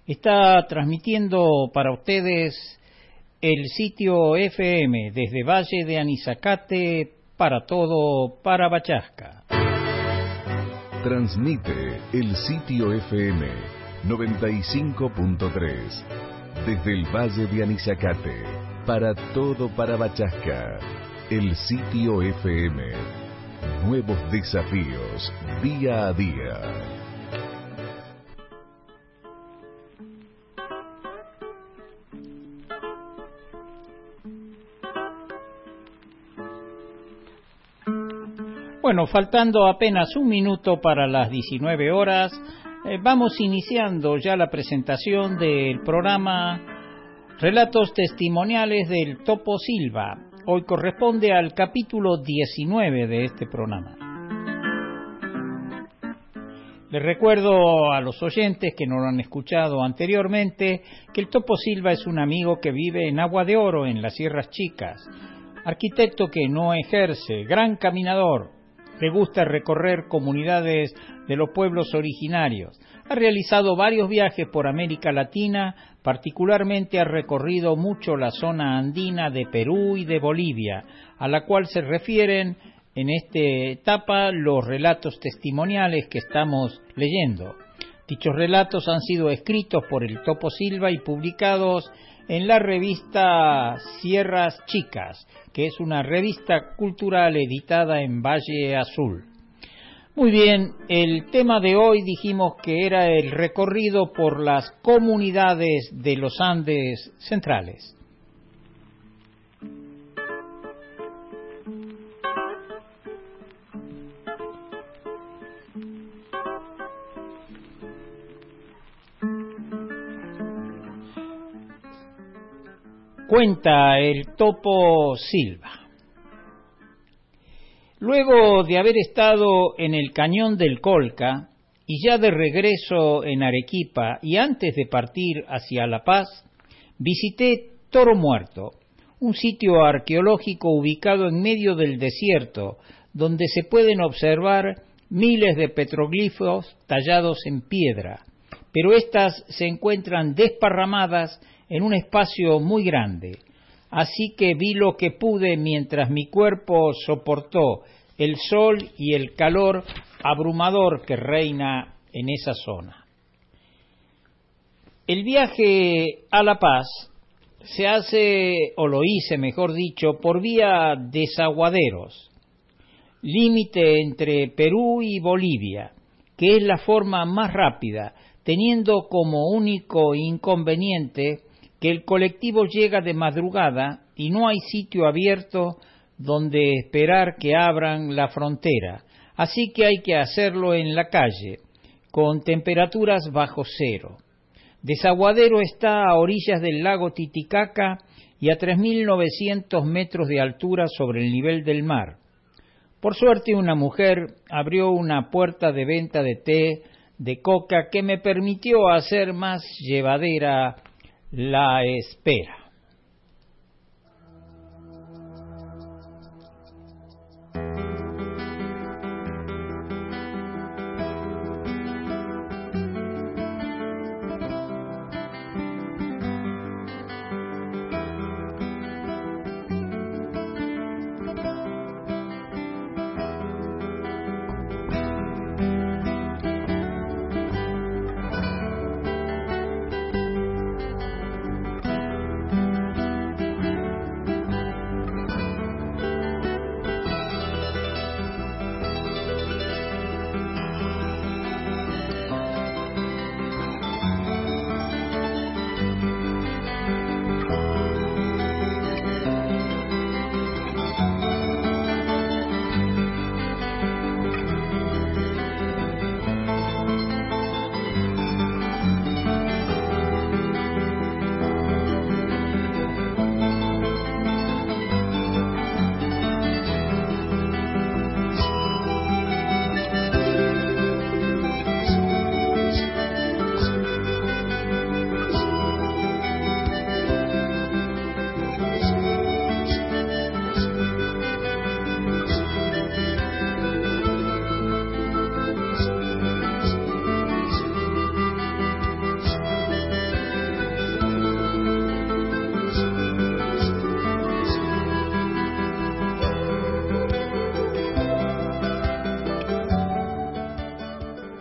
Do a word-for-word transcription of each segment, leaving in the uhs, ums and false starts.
Está transmitiendo para ustedes el sitio F M desde Valle de Anizacate para todo Parabachasca. Transmite el sitio F M noventa y cinco punto tres desde el Valle de Anizacate para todo Parabachasca. El sitio F M. Nuevos desafíos día a día. Bueno, faltando apenas un minuto para las diecinueve horas, eh, vamos iniciando ya la presentación del programa Relatos Testimoniales del Topo Silva. Hoy corresponde al capítulo diecinueve de este programa. Les recuerdo a los oyentes que no lo han escuchado anteriormente que el Topo Silva es un amigo que vive en Agua de Oro, en las Sierras Chicas, arquitecto que no ejerce, gran caminador. Le gusta recorrer comunidades de los pueblos originarios. Ha realizado varios viajes por América Latina, particularmente ha recorrido mucho la zona andina de Perú y de Bolivia, a la cual se refieren en esta etapa los relatos testimoniales que estamos leyendo. Dichos relatos han sido escritos por el Topo Silva y publicados en la revista Sierras Chicas, que es una revista cultural editada en Valle Azul. Muy bien, el tema de hoy dijimos que era el recorrido por las comunidades de los Andes centrales. Cuenta el Topo Silva. Luego de haber estado en el Cañón del Colca y ya de regreso en Arequipa y antes de partir hacia La Paz, visité Toro Muerto, un sitio arqueológico ubicado en medio del desierto, donde se pueden observar miles de petroglifos tallados en piedra, pero éstas se encuentran desparramadas en un espacio muy grande. Así que vi lo que pude mientras mi cuerpo soportó el sol y el calor abrumador que reina en esa zona. El viaje a La Paz se hace, o lo hice mejor dicho, por vía Desaguaderos, límite entre Perú y Bolivia, que es la forma más rápida, teniendo como único inconveniente que el colectivo llega de madrugada y no hay sitio abierto donde esperar que abran la frontera, así que hay que hacerlo en la calle, con temperaturas bajo cero. Desaguadero está a orillas del lago Titicaca y a tres mil novecientos metros de altura sobre el nivel del mar. Por suerte una mujer abrió una puerta de venta de té de coca que me permitió hacer más llevadera la espera.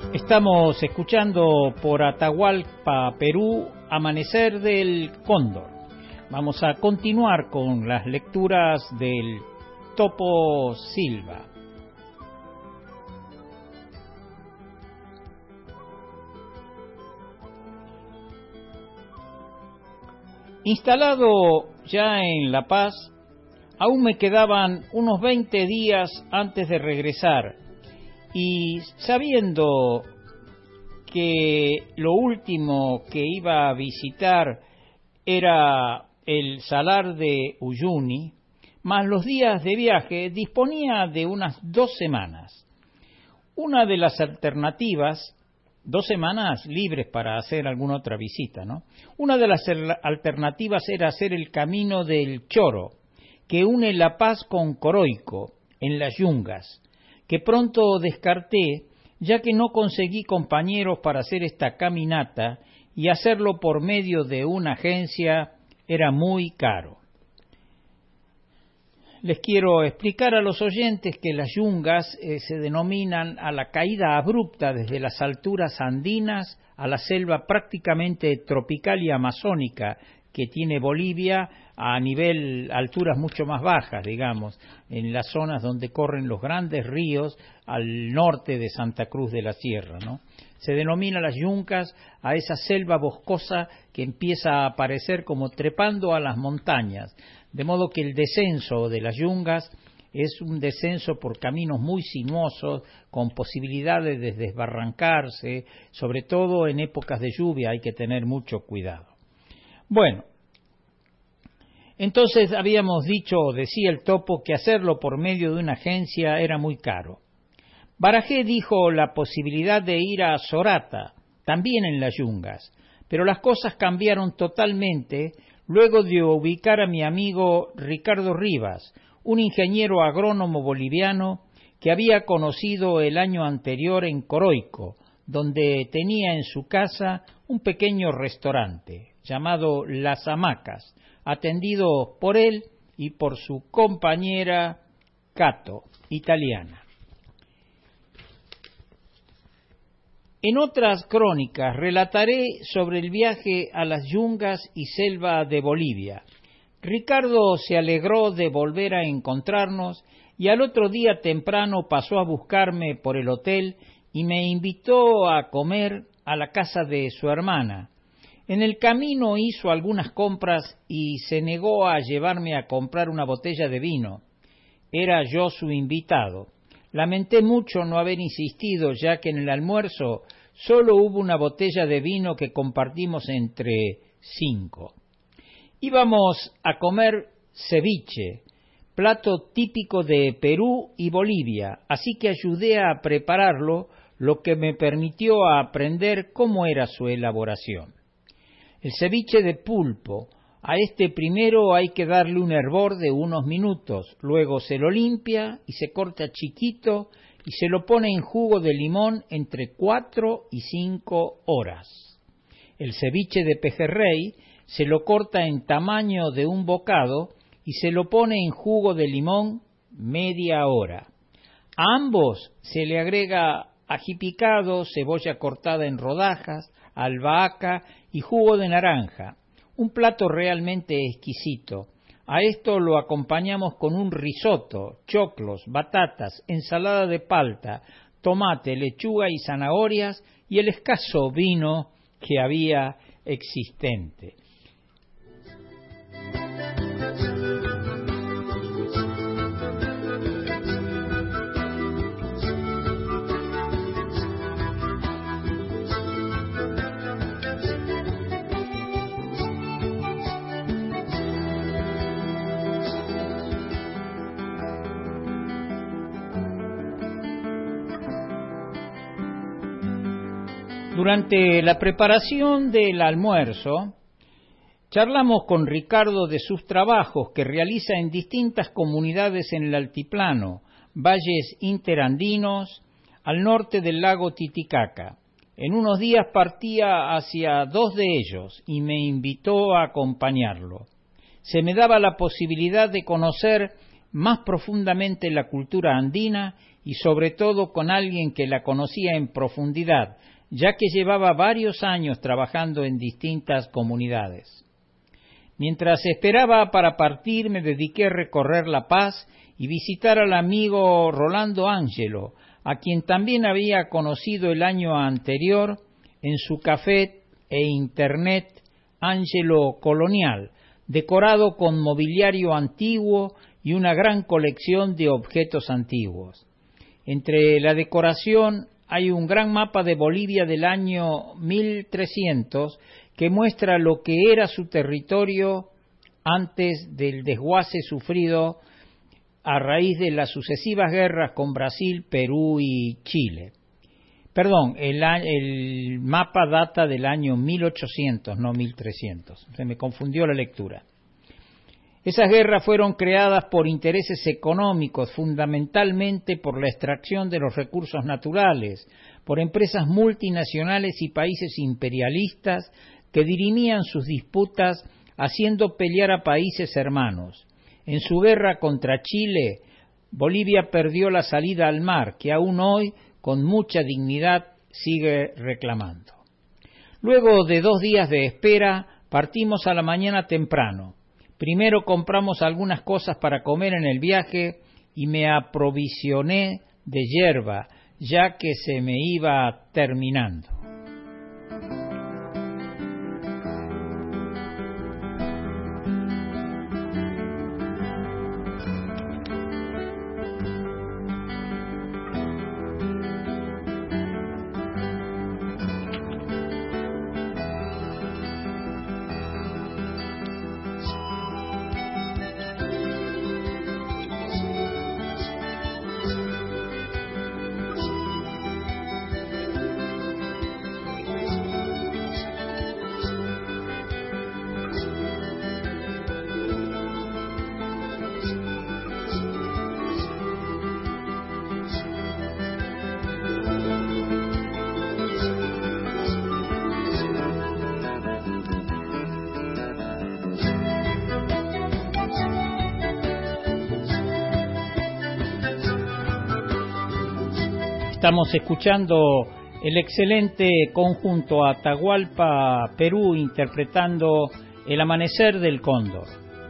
Estamos escuchando por Atahualpa, Perú, Amanecer del Cóndor. Vamos a continuar con las lecturas del Topo Silva. Instalado ya en La Paz, aún me quedaban unos veinte días antes de regresar, y sabiendo que lo último que iba a visitar era el Salar de Uyuni, más los días de viaje, disponía de unas dos semanas. Una de las alternativas, dos semanas libres para hacer alguna otra visita, ¿no? Una de las alternativas era hacer el camino del Choro, que une La Paz con Coroico, en las Yungas, que pronto descarté, ya que no conseguí compañeros para hacer esta caminata y hacerlo por medio de una agencia era muy caro. Les quiero explicar a los oyentes que las Yungas eh, se denominan a la caída abrupta desde las alturas andinas a la selva prácticamente tropical y amazónica que tiene Bolivia a nivel alturas mucho más bajas, digamos, en las zonas donde corren los grandes ríos al norte de Santa Cruz de la Sierra, ¿no? Se denomina las Yungas a esa selva boscosa que empieza a aparecer como trepando a las montañas, de modo que el descenso de las Yungas es un descenso por caminos muy sinuosos, con posibilidades de desbarrancarse, sobre todo en épocas de lluvia hay que tener mucho cuidado. Bueno, entonces habíamos dicho, decía el Topo, que hacerlo por medio de una agencia era muy caro. Barajé dijo la posibilidad de ir a Sorata, también en las Yungas, pero las cosas cambiaron totalmente luego de ubicar a mi amigo Ricardo Rivas, un ingeniero agrónomo boliviano que había conocido el año anterior en Coroico, donde tenía en su casa un pequeño restaurante llamado Las Hamacas, atendido por él y por su compañera Cato, italiana. En otras crónicas relataré sobre el viaje a las Yungas y selva de Bolivia. Ricardo se alegró de volver a encontrarnos y al otro día temprano pasó a buscarme por el hotel y me invitó a comer a la casa de su hermana. En el camino hizo algunas compras y se negó a llevarme a comprar una botella de vino. Era yo su invitado. Lamenté mucho no haber insistido, ya que en el almuerzo solo hubo una botella de vino que compartimos entre cinco. Íbamos a comer ceviche, plato típico de Perú y Bolivia, así que ayudé a prepararlo, lo que me permitió aprender cómo era su elaboración. El ceviche de pulpo, a este primero hay que darle un hervor de unos minutos, luego se lo limpia y se corta chiquito y se lo pone en jugo de limón entre cuatro y cinco horas. El ceviche de pejerrey se lo corta en tamaño de un bocado y se lo pone en jugo de limón media hora. A ambos se le agrega ají picado, cebolla cortada en rodajas, albahaca y jugo de naranja. Un plato realmente exquisito. A esto lo acompañamos con un risotto, choclos, batatas, ensalada de palta, tomate, lechuga y zanahorias y el escaso vino que había existente. Durante la preparación del almuerzo, charlamos con Ricardo de sus trabajos que realiza en distintas comunidades en el altiplano, valles interandinos, al norte del lago Titicaca. En unos días partía hacia dos de ellos y me invitó a acompañarlo. Se me daba la posibilidad de conocer más profundamente la cultura andina y sobre todo con alguien que la conocía en profundidad, ya que llevaba varios años trabajando en distintas comunidades. Mientras esperaba para partir, me dediqué a recorrer La Paz y visitar al amigo Rolando Ángelo, a quien también había conocido el año anterior en su café e internet Ángelo Colonial, decorado con mobiliario antiguo y una gran colección de objetos antiguos. Entre la decoración hay un gran mapa de Bolivia del año mil trescientos que muestra lo que era su territorio antes del desguace sufrido a raíz de las sucesivas guerras con Brasil, Perú y Chile. Perdón, el, el mapa data del año mil ochocientos, no mil trescientos. Se me confundió la lectura. Esas guerras fueron creadas por intereses económicos, fundamentalmente por la extracción de los recursos naturales, por empresas multinacionales y países imperialistas que dirimían sus disputas haciendo pelear a países hermanos. En su guerra contra Chile, Bolivia perdió la salida al mar, que aún hoy, con mucha dignidad, sigue reclamando. Luego de dos días de espera, partimos a la mañana temprano. Primero compramos algunas cosas para comer en el viaje y me aprovisioné de hierba, ya que se me iba terminando. Estamos escuchando el excelente conjunto Atahualpa Perú interpretando El amanecer del cóndor.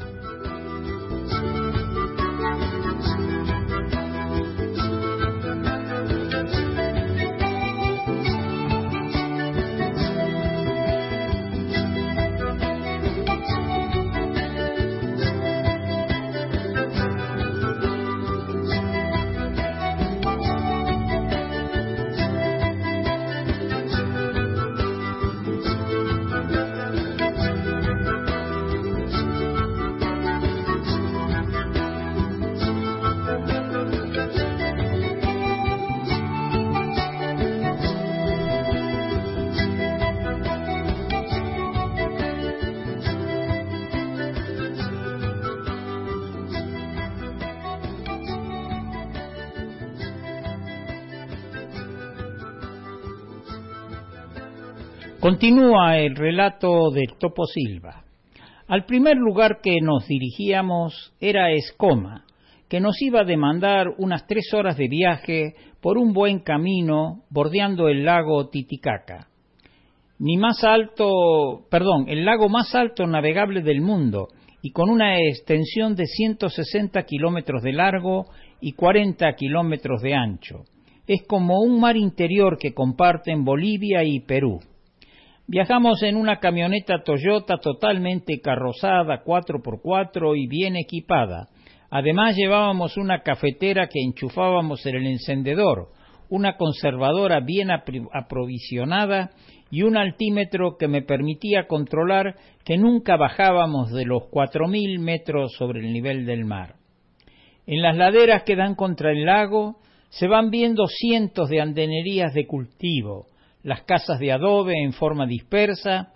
Continúa el relato de Topo Silva. Al primer lugar que nos dirigíamos era Escoma, que nos iba a demandar unas tres horas de viaje por un buen camino bordeando el lago Titicaca. Ni más alto, perdón, el lago más alto navegable del mundo y con una extensión de ciento sesenta kilómetros de largo y cuarenta kilómetros de ancho. Es como un mar interior que comparten Bolivia y Perú. Viajamos en una camioneta Toyota totalmente carrozada, cuatro por cuatro y bien equipada. Además llevábamos una cafetera que enchufábamos en el encendedor, una conservadora bien aprovisionada y un altímetro que me permitía controlar que nunca bajábamos de los cuatro mil metros sobre el nivel del mar. En las laderas que dan contra el lago se van viendo cientos de andenerías de cultivo, las casas de adobe en forma dispersa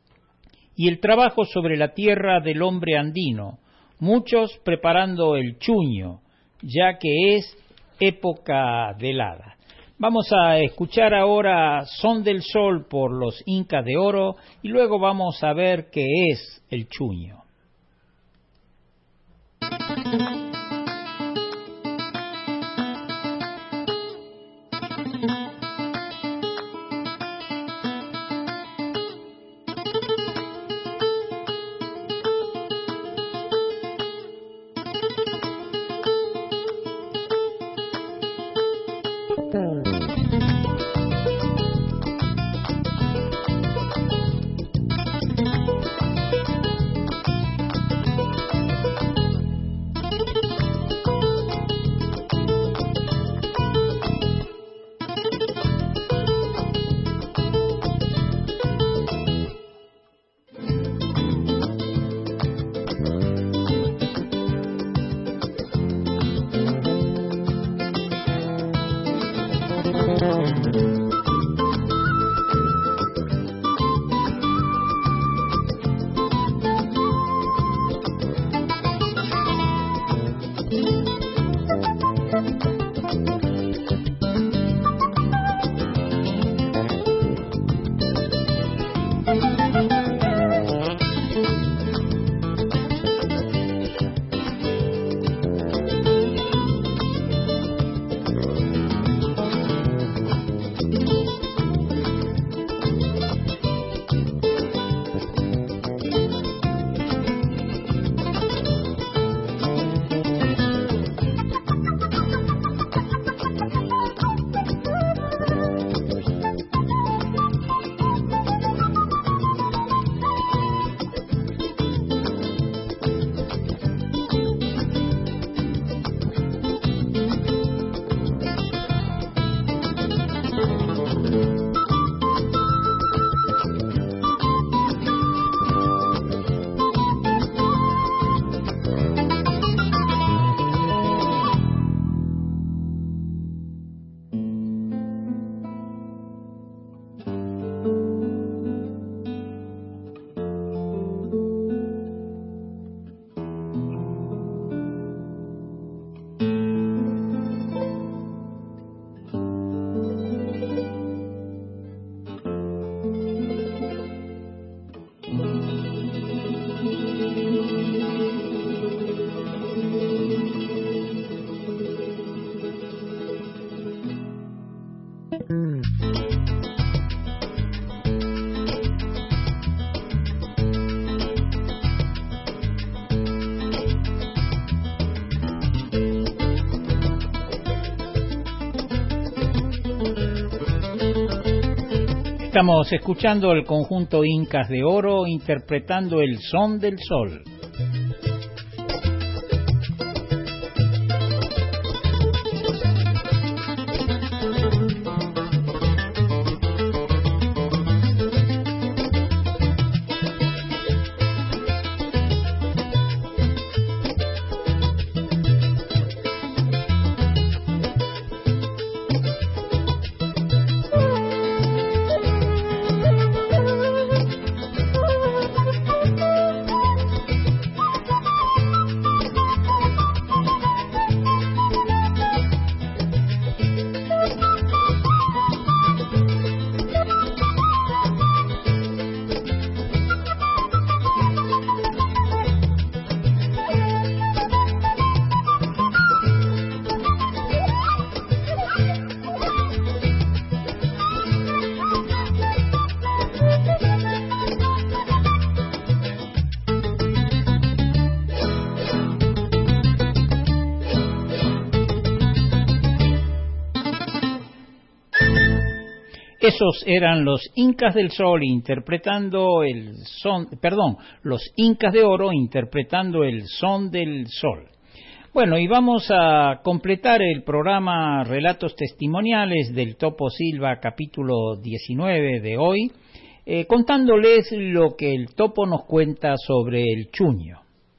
y el trabajo sobre la tierra del hombre andino, muchos preparando el chuño, ya que es época de helada. Vamos a escuchar ahora Son del Sol por los Incas de Oro y luego vamos a ver qué es el chuño. Estamos escuchando el conjunto Incas de Oro interpretando el Son del Sol. Esos eran los Incas del Sol interpretando el son, perdón, los Incas de Oro interpretando el Son del Sol. Bueno, y vamos a completar el programa Relatos Testimoniales del Topo Silva, capítulo diecinueve de hoy, eh, contándoles lo que el Topo nos cuenta sobre el chuño.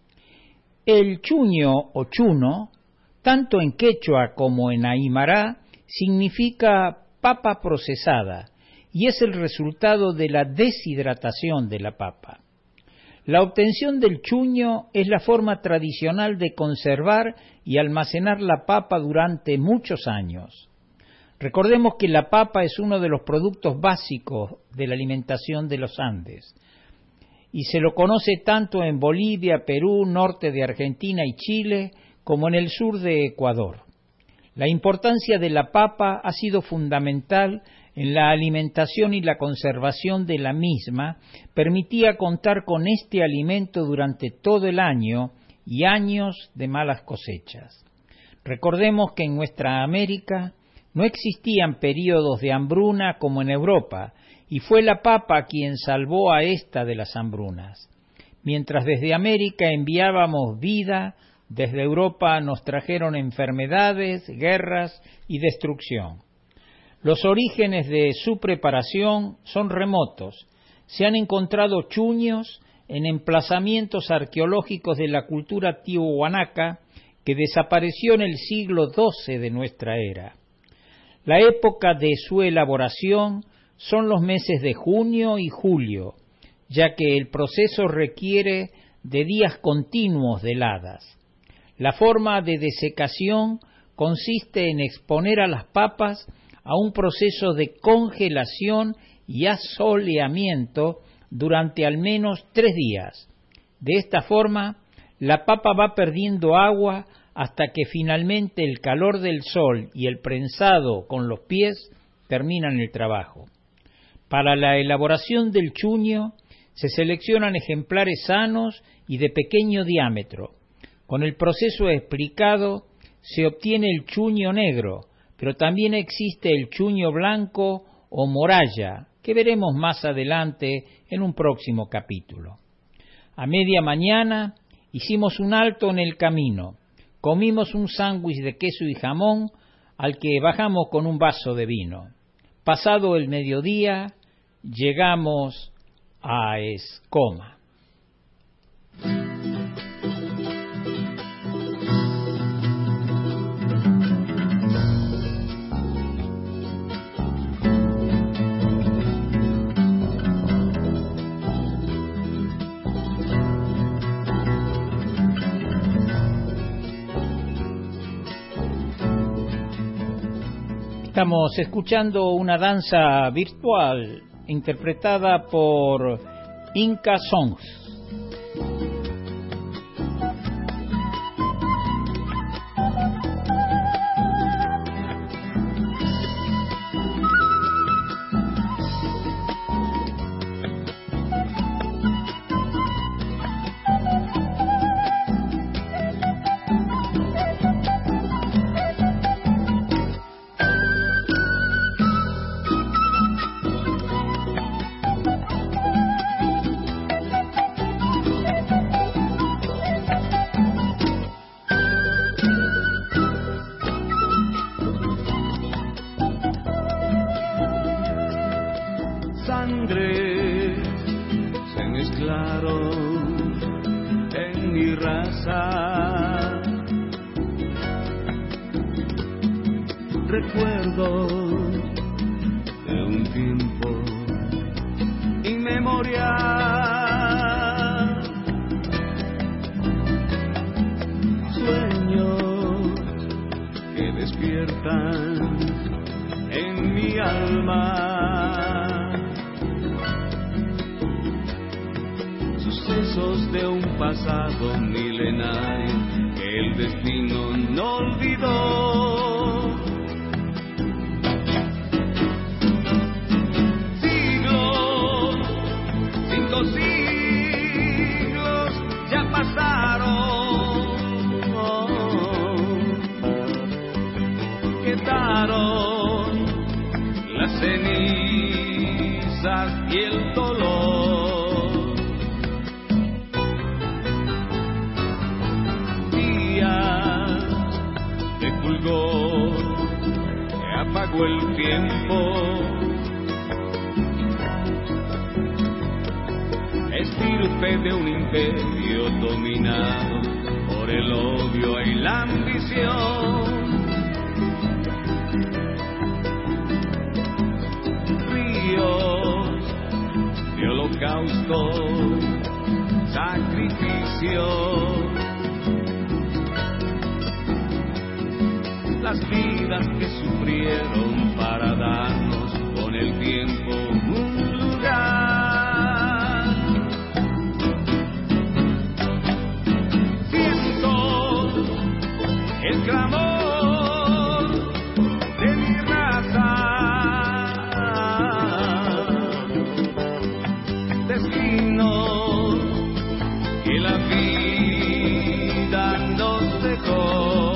El chuño o chuno, tanto en quechua como en aymara, significa papa procesada y es el resultado de la deshidratación de la papa. La obtención del chuño es la forma tradicional de conservar y almacenar la papa durante muchos años. Recordemos que la papa es uno de los productos básicos de la alimentación de los Andes y se lo conoce tanto en Bolivia, Perú, norte de Argentina y Chile como en el sur de Ecuador. La importancia de la papa ha sido fundamental en la alimentación y la conservación de la misma, permitía contar con este alimento durante todo el año y años de malas cosechas. Recordemos que en nuestra América no existían períodos de hambruna como en Europa, y fue la papa quien salvó a esta de las hambrunas. Mientras desde América enviábamos vida, desde Europa nos trajeron enfermedades, guerras y destrucción. Los orígenes de su preparación son remotos. Se han encontrado chuños en emplazamientos arqueológicos de la cultura tiahuanaca que desapareció en el siglo doce de nuestra era. La época de su elaboración son los meses de junio y julio, ya que el proceso requiere de días continuos de heladas. La forma de desecación consiste en exponer a las papas a un proceso de congelación y asoleamiento durante al menos tres días. De esta forma, la papa va perdiendo agua hasta que finalmente el calor del sol y el prensado con los pies terminan el trabajo. Para la elaboración del chuño se seleccionan ejemplares sanos y de pequeño diámetro. Con el proceso explicado se obtiene el chuño negro, pero también existe el chuño blanco o moralla, que veremos más adelante en un próximo capítulo. A media mañana hicimos un alto en el camino, comimos un sándwich de queso y jamón, al que bajamos con un vaso de vino. Pasado el mediodía, llegamos a Escoma. Estamos escuchando una danza virtual interpretada por Inca Songs. sangre se mezclaron en mi raza. Recuerdo de un tiempo inmemorial, sueños que despiertan en mi alma, sucesos de un pasado milenario que el destino no olvidó. Siglos, cinco siglos ya pasaron, quedaron las cenizas y el dolor. Días de fulgor que apagó el tiempo, estirpe de un imperio dominado por el odio y la ambición. De holocausto, sacrificio, las vidas que sufrieron para darnos con el tiempo un lugar. Siento el clamor de mi raza, que la vida nos dejó.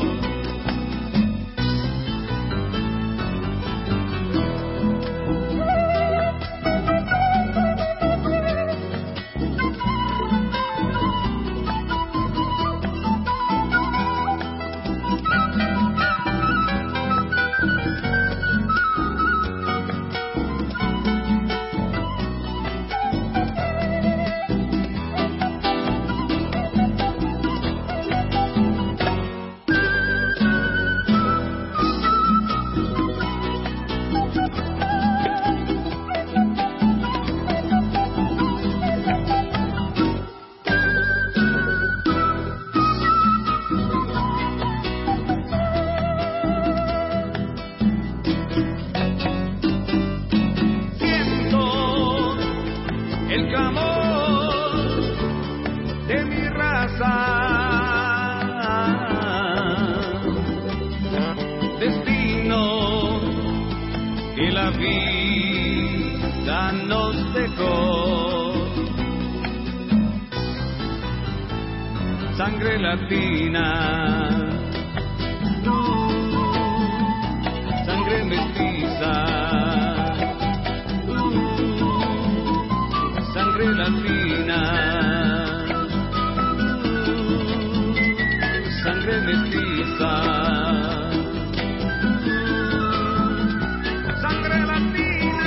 Sangre latina, uh, sangre mestiza, uh, sangre latina, uh, sangre mestiza, uh, sangre latina.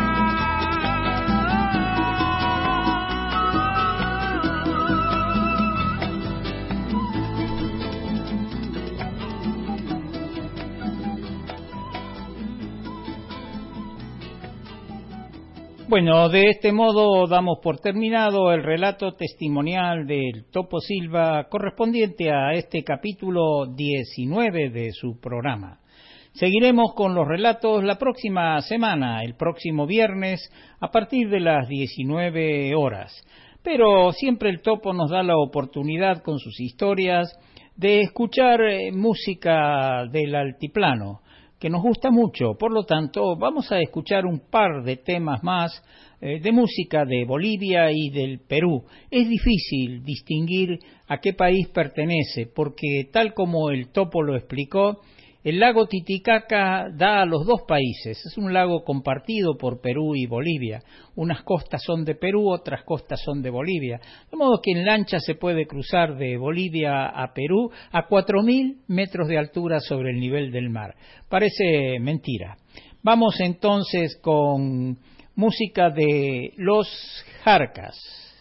Bueno, de este modo damos por terminado el relato testimonial del Topo Silva correspondiente a este capítulo diecinueve de su programa. Seguiremos con los relatos la próxima semana, el próximo viernes, a partir de las diecinueve horas. Pero siempre el Topo nos da la oportunidad con sus historias de escuchar eh, música del altiplano, que nos gusta mucho. Por lo tanto, vamos a escuchar un par de temas más eh, de música de Bolivia y del Perú. Es difícil distinguir a qué país pertenece, porque tal como el Topo lo explicó, el lago Titicaca da a los dos países. Es un lago compartido por Perú y Bolivia. Unas costas son de Perú, otras costas son de Bolivia. De modo que en lancha se puede cruzar de Bolivia a Perú a cuatro mil metros de altura sobre el nivel del mar. Parece mentira. Vamos entonces con música de Los Jarcas.